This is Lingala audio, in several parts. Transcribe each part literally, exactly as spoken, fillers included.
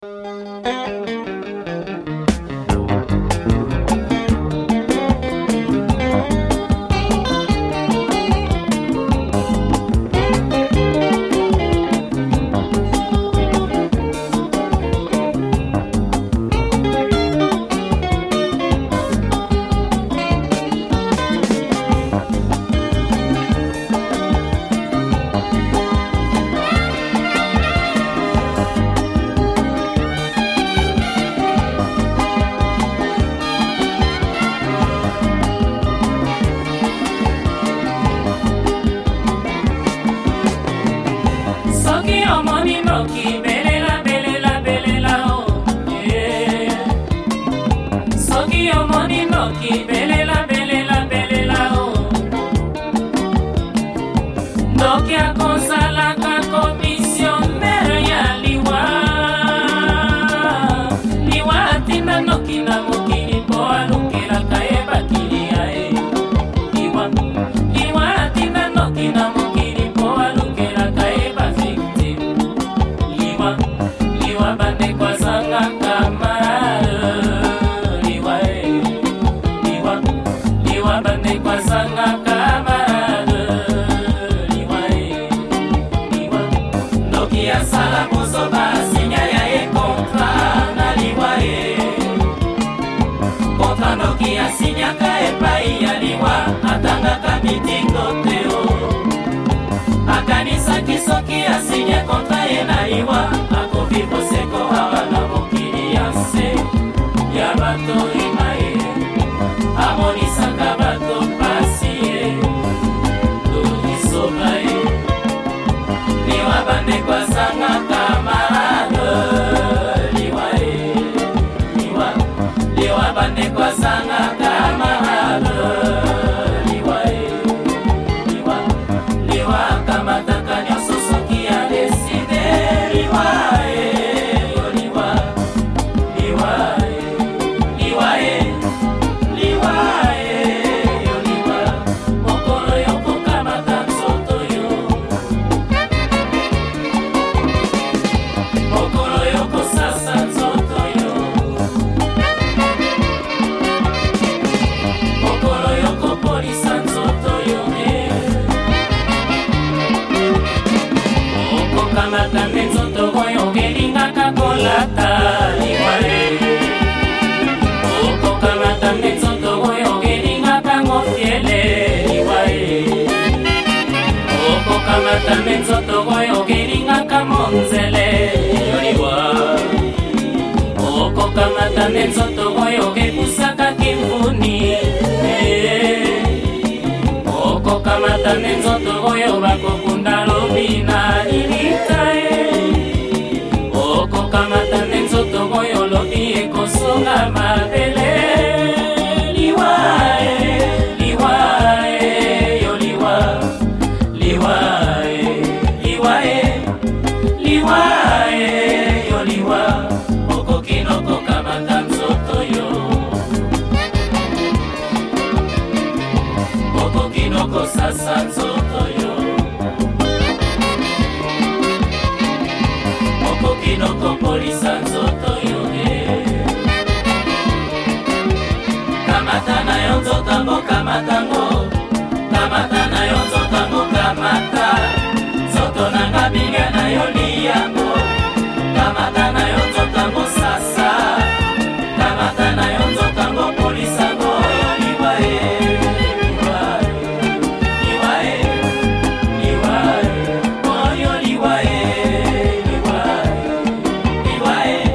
Liwae,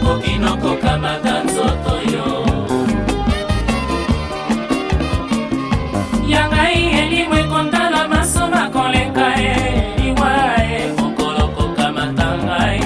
mokinoko kamata nzoto yo yangai elimu ekontala masoma koleka e liwa e mokoloko kamata ngai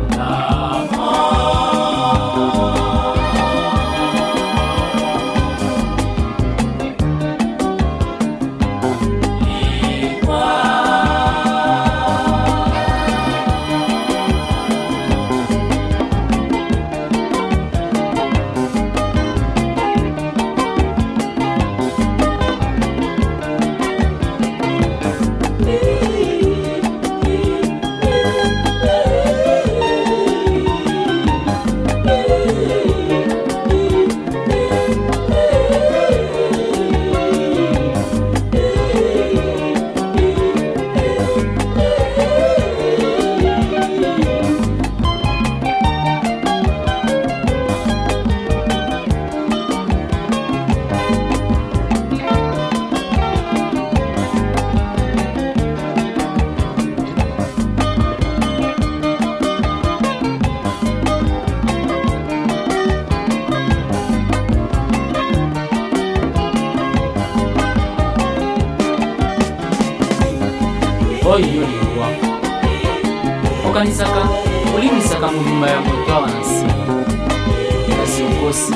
oyo liwa okanisaka olimisaka mobimba ya moto awa na nsima kasi okosi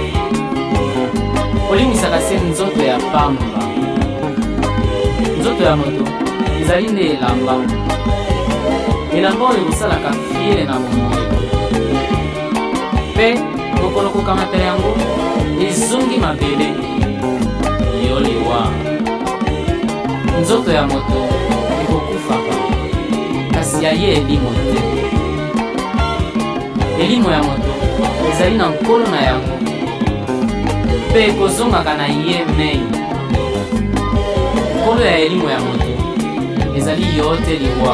olimisaka se nzoto ya pamba nzoto ya moto ezali nde elamba elamba oyo ekosalaka fiele na bomoi mpe mokolo kokamata yango ezongi mabele yo liwa nzoto ya moto ekokufaka kasi ya ye elimo te elimo ya moto ezali na nkolo na yango mpe ekozongaka na ye mei nkolo ya elimo ya moto ezali yo te liwa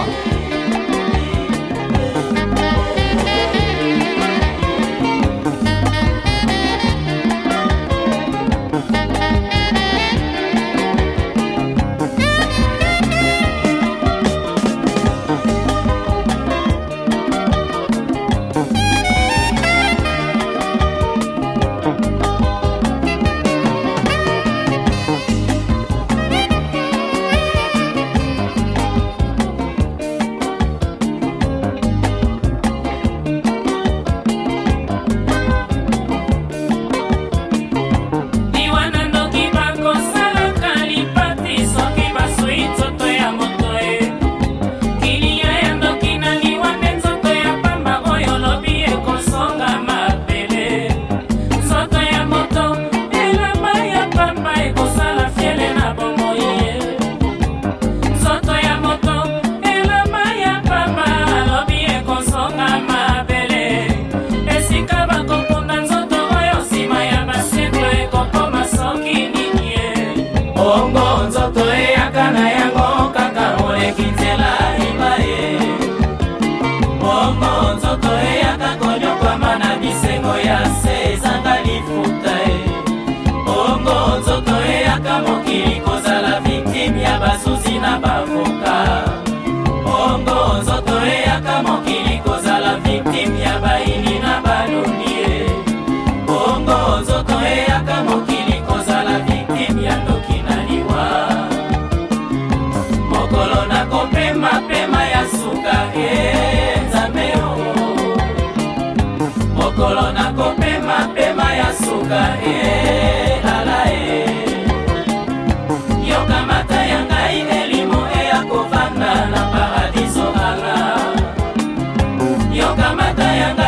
bongo nzoto eyaka na yango kaka molekitela ibaye bongo nzoto eyaka konyokwama na bisengo ya se ezanga lifuta e bongo nzoto eyaka mokili kozala viktime ya basusi na bavoka bongo nzoto eyaka mokili kozala viktime ya baini na baluni e bongo nzoto eyaka mokili kozala viktime ya ndoki na liwa mokolo na kopema pema ya suka e nzambe o mokolo na kopema pema ya suka e ala e yokamata ya ngai elimo eya kovanda na paradiso ala yokamata ya ngai